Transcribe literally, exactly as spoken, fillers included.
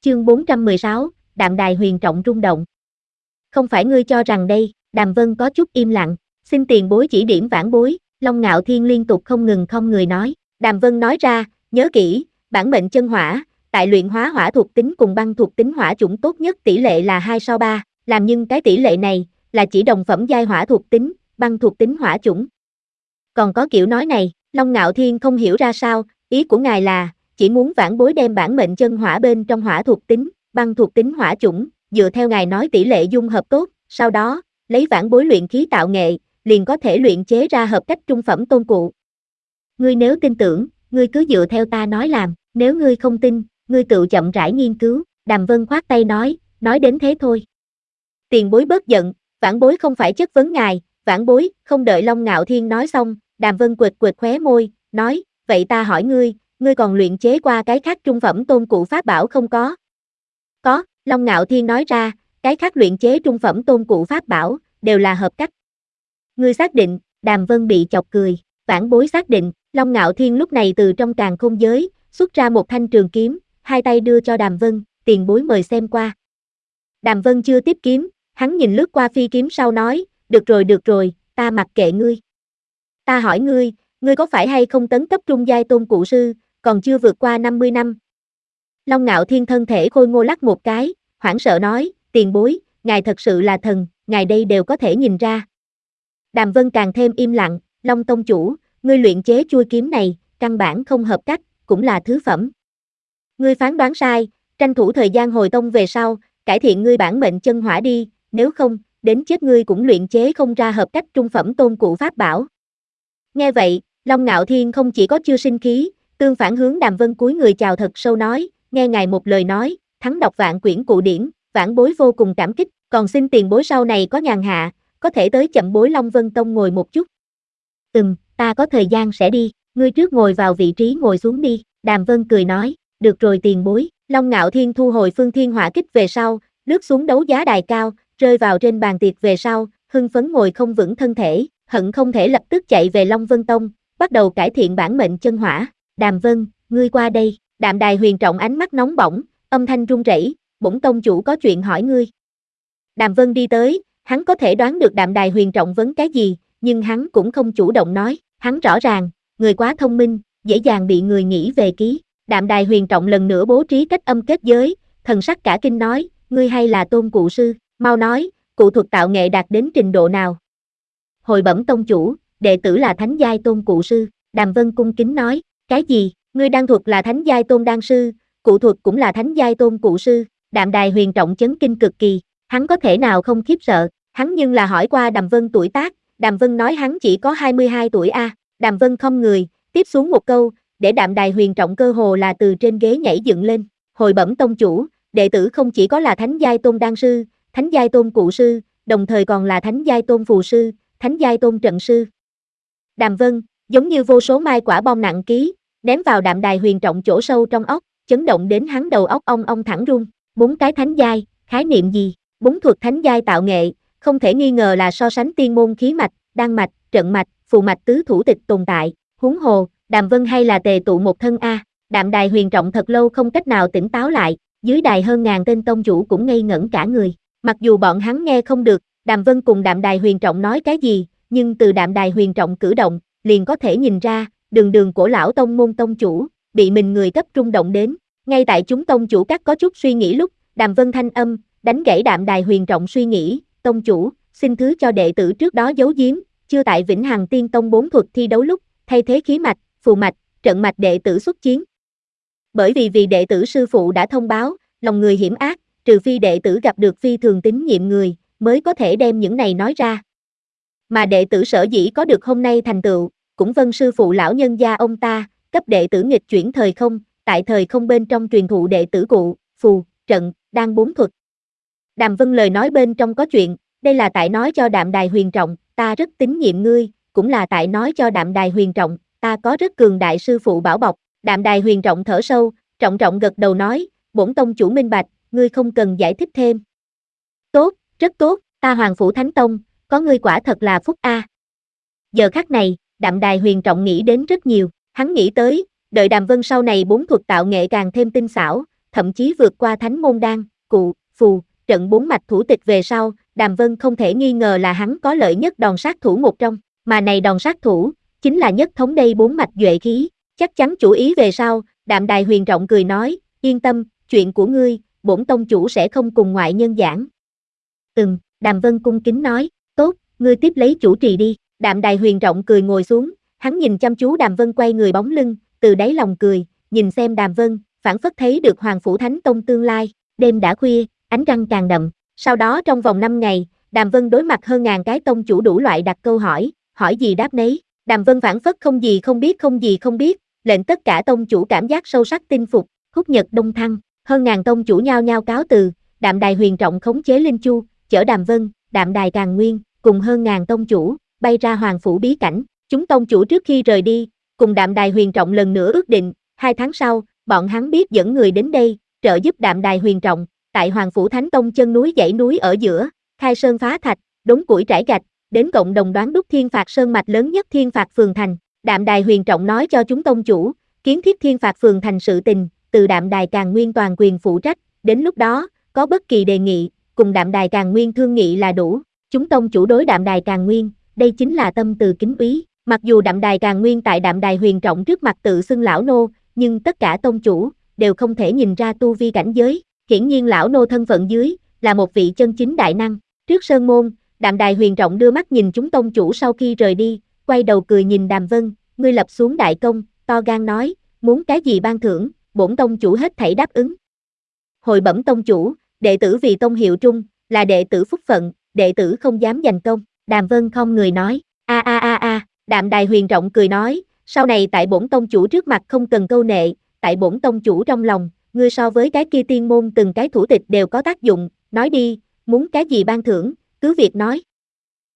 Chương bốn trăm mười sáu, Đạm Đài Huyền Trọng rung động. Không phải ngươi cho rằng đây, Đàm Vân có chút im lặng, xin tiền bối chỉ điểm vãn bối, Long Ngạo Thiên liên tục không ngừng không người nói. Đàm Vân nói ra, nhớ kỹ, bản mệnh chân hỏa, tại luyện hóa hỏa thuộc tính cùng băng thuộc tính hỏa chủng tốt nhất tỷ lệ là hai so ba, làm nhưng cái tỷ lệ này, là chỉ đồng phẩm giai hỏa thuộc tính, băng thuộc tính hỏa chủng. Còn có kiểu nói này, Long Ngạo Thiên không hiểu ra sao, ý của ngài là, chỉ muốn vãn bối đem bản mệnh chân hỏa bên trong hỏa thuộc tính, băng thuộc tính hỏa chủng, dựa theo ngài nói tỷ lệ dung hợp tốt, sau đó, lấy vãn bối luyện khí tạo nghệ, liền có thể luyện chế ra hợp cách trung phẩm tôn cụ. Ngươi nếu tin tưởng, ngươi cứ dựa theo ta nói làm, nếu ngươi không tin, ngươi tự chậm rãi nghiên cứu, Đàm Vân khoát tay nói, nói đến thế thôi. Tiền bối bớt giận, vãn bối không phải chất vấn ngài, vãn bối, không đợi Long Ngạo Thiên nói xong, Đàm Vân quệt quệt khóe môi, nói, vậy ta hỏi ngươi, ngươi còn luyện chế qua cái khác trung phẩm tôn cụ pháp bảo không có? Có, Long Ngạo Thiên nói ra, cái khác luyện chế trung phẩm tôn cụ pháp bảo, đều là hợp cách. Ngươi xác định, Đàm Vân bị chọc cười, vãn bối xác định, Long Ngạo Thiên lúc này từ trong càn khôn giới, xuất ra một thanh trường kiếm, hai tay đưa cho Đàm Vân, tiền bối mời xem qua. Đàm Vân chưa tiếp kiếm, hắn nhìn lướt qua phi kiếm sau nói, được rồi được rồi, ta mặc kệ ngươi. Ta hỏi ngươi, ngươi có phải hay không tấn cấp trung giai tôn cụ sư, còn chưa vượt qua năm mươi năm? Long Ngạo Thiên thân thể khôi ngô lắc một cái, hoảng sợ nói, tiền bối, ngài thật sự là thần, ngài đây đều có thể nhìn ra. Đàm Vân càng thêm im lặng, Long tông chủ, ngươi luyện chế chuôi kiếm này, căn bản không hợp cách, cũng là thứ phẩm. Ngươi phán đoán sai, tranh thủ thời gian hồi tông về sau, cải thiện ngươi bản mệnh chân hỏa đi, nếu không, đến chết ngươi cũng luyện chế không ra hợp cách trung phẩm tôn cụ pháp bảo. Nghe vậy, Long Ngạo Thiên không chỉ có chưa sinh khí, tương phản hướng Đàm Vân cúi người chào thật sâu nói, nghe ngài một lời nói, thắng đọc vạn quyển cụ điển, vãn bối vô cùng cảm kích, còn xin tiền bối sau này có nhàn hạ, có thể tới chậm bối Long Vân Tông ngồi một chút. Ừm, ta có thời gian sẽ đi, ngươi trước ngồi vào vị trí ngồi xuống đi, Đàm Vân cười nói, được rồi tiền bối, Long Ngạo Thiên thu hồi phương thiên hỏa kích về sau, lướt xuống đấu giá đài cao, rơi vào trên bàn tiệc về sau, hưng phấn ngồi không vững thân thể, hận không thể lập tức chạy về Long Vân Tông, bắt đầu cải thiện bản mệnh chân hỏa. Đàm Vân, ngươi qua đây, Đạm Đài Huyền Trọng ánh mắt nóng bỏng, âm thanh run rẩy, bổn tông chủ có chuyện hỏi ngươi. Đàm Vân đi tới, hắn có thể đoán được Đạm Đài Huyền Trọng vấn cái gì, nhưng hắn cũng không chủ động nói, hắn rõ ràng, người quá thông minh, dễ dàng bị người nghĩ về ký. Đạm Đài Huyền Trọng lần nữa bố trí cách âm kết giới, thần sắc cả kinh nói, ngươi hay là tôn cụ sư, mau nói, cụ thuật tạo nghệ đạt đến trình độ nào? Hồi bẩm tông chủ, đệ tử là thánh giai tôn cụ sư, Đàm Vân cung kính nói, cái gì, ngươi đan thuật là thánh giai tôn đan sư, cụ thuật cũng là thánh giai tôn cụ sư, Đạm Đài Huyền Trọng chấn kinh cực kỳ, hắn có thể nào không khiếp sợ, hắn nhưng là hỏi qua Đàm Vân tuổi tác, Đàm Vân nói hắn chỉ có hai mươi hai tuổi a, Đàm Vân không người, tiếp xuống một câu, để Đạm Đài Huyền Trọng cơ hồ là từ trên ghế nhảy dựng lên, hồi bẩm tông chủ, đệ tử không chỉ có là thánh giai tôn đan sư, thánh giai tôn cụ sư, đồng thời còn là thánh giai tôn phù sư, thánh giai tôn trận sư. Đàm Vân, giống như vô số mai quả bom nặng ký, ném vào Đạm Đài Huyền Trọng chỗ sâu trong óc, chấn động đến hắn đầu óc ong ong thẳng rung, bốn cái thánh giai, khái niệm gì? Bốn thuật thánh giai tạo nghệ, không thể nghi ngờ là so sánh tiên môn khí mạch, đan mạch, trận mạch, phù mạch tứ thủ tịch tồn tại, huống hồ, Đàm Vân hay là tề tụ một thân a. Đạm Đài Huyền Trọng thật lâu không cách nào tỉnh táo lại, dưới đài hơn ngàn tên tông chủ cũng ngây ngẩn cả người, mặc dù bọn hắn nghe không được, Đàm Vân cùng Đạm Đài Huyền Trọng nói cái gì, nhưng từ Đạm Đài Huyền Trọng cử động, liền có thể nhìn ra, đường đường của lão tông môn tông chủ, bị mình người cấp rung động đến, ngay tại chúng tông chủ các có chút suy nghĩ lúc, Đàm Vân thanh âm, đánh gãy Đạm Đài Huyền Trọng suy nghĩ, tông chủ, xin thứ cho đệ tử trước đó giấu giếm, chưa tại Vĩnh Hằng Tiên Tông bốn thuật thi đấu lúc, thay thế khí mạch, phù mạch, trận mạch đệ tử xuất chiến. Bởi vì vì đệ tử sư phụ đã thông báo, lòng người hiểm ác, trừ phi đệ tử gặp được phi thường tín nhiệm người, mới có thể đem những này nói ra. Mà đệ tử sở dĩ có được hôm nay thành tựu, cũng vâng sư phụ lão nhân gia ông ta, cấp đệ tử nghịch chuyển thời không, tại thời không bên trong truyền thụ đệ tử cụ, phù, trận, đan bốn thuật. Đàm Vân lời nói bên trong có chuyện, đây là tại nói cho Đạm Đài Huyền Trọng, ta rất tín nhiệm ngươi, cũng là tại nói cho Đạm Đài Huyền Trọng, ta có rất cường đại sư phụ bảo bọc. Đạm Đài Huyền Trọng thở sâu, trọng trọng gật đầu nói, bổn tông chủ minh bạch, ngươi không cần giải thích thêm. Tốt, rất tốt, ta Hoàng Phủ Thánh Tông, có ngươi quả thật là phúc a. Giờ khắc này, Đạm Đài Huyền Trọng nghĩ đến rất nhiều, hắn nghĩ tới, đợi Đàm Vân sau này bốn thuật tạo nghệ càng thêm tinh xảo, thậm chí vượt qua thánh môn đan, cụ, phù, trận bốn mạch thủ tịch về sau, Đàm Vân không thể nghi ngờ là hắn có lợi nhất đòn sát thủ một trong, mà này đòn sát thủ, chính là nhất thống đây bốn mạch duệ khí, chắc chắn chủ ý về sau, Đạm Đài Huyền Trọng cười nói, yên tâm, chuyện của ngươi, bổn tông chủ sẽ không cùng ngoại nhân giảng. Ừm, Đàm Vân cung kính nói, tốt, ngươi tiếp lấy chủ trì đi, Đạm Đài Huyền Trọng cười ngồi xuống, hắn nhìn chăm chú Đàm Vân quay người bóng lưng, từ đáy lòng cười, nhìn xem Đàm Vân, phảng phất thấy được Hoàng Phủ Thánh Tông tương lai, đêm đã khuya, ánh trăng càng đậm, sau đó trong vòng năm ngày, Đàm Vân đối mặt hơn ngàn cái tông chủ đủ loại đặt câu hỏi, hỏi gì đáp nấy, Đàm Vân phảng phất không gì không biết không gì không biết, lệnh tất cả tông chủ cảm giác sâu sắc tin phục, khúc nhật đông thăng, hơn ngàn tông chủ nhao nhao cáo từ, Đạm Đài Huyền Trọng khống chế Linh Chu, chở Đàm Vân, Đạm Đài Càn Nguyên, cùng hơn ngàn tông chủ, bay ra Hoàng Phủ bí cảnh, chúng tông chủ trước khi rời đi, cùng Đạm Đài Huyền Trọng lần nữa ước định, hai tháng sau, bọn hắn biết dẫn người đến đây, trợ giúp Đạm Đài Huyền Trọng, tại Hoàng Phủ Thánh Tông chân núi dãy núi ở giữa, khai sơn phá thạch, đốn củi trải gạch, đến cộng đồng đoán đúc Thiên Phạt Sơn mạch lớn nhất Thiên Phạt Phường Thành. Đạm Đài Huyền Trọng nói cho chúng tông chủ, kiến thiết Thiên Phạt Phường Thành sự tình, từ Đạm Đài Càn Nguyên toàn quyền phụ trách, đến lúc đó, có bất kỳ đề nghị, cùng Đạm Đài Càn Nguyên thương nghị là đủ. Chúng tông chủ đối Đạm Đài Càn Nguyên, đây chính là tâm từ kính úy. Mặc dù Đạm Đài Càn Nguyên tại Đạm Đài Huyền Trọng trước mặt tự xưng lão nô, nhưng tất cả tông chủ đều không thể nhìn ra tu vi cảnh giới. Hiển nhiên lão nô thân phận dưới là một vị chân chính đại năng. Trước sơn môn, Đạm Đài Huyền Trọng đưa mắt nhìn chúng tông chủ sau khi rời đi, quay đầu cười nhìn Đàm Vân, ngươi lập xuống đại công, to gan nói, muốn cái gì ban thưởng, bổn tông chủ hết thảy đáp ứng. Hồi bẩm tông chủ, đệ tử vì tông hiệu trung, là đệ tử phúc phận, đệ tử không dám giành công. Đàm Vân không người nói, a a a a, Đạm Đài Huyền Trọng cười nói, sau này tại bổn tông chủ trước mặt không cần câu nệ, tại bổn tông chủ trong lòng, ngươi so với cái kia tiên môn từng cái thủ tịch đều có tác dụng, nói đi, muốn cái gì ban thưởng, cứ việc nói.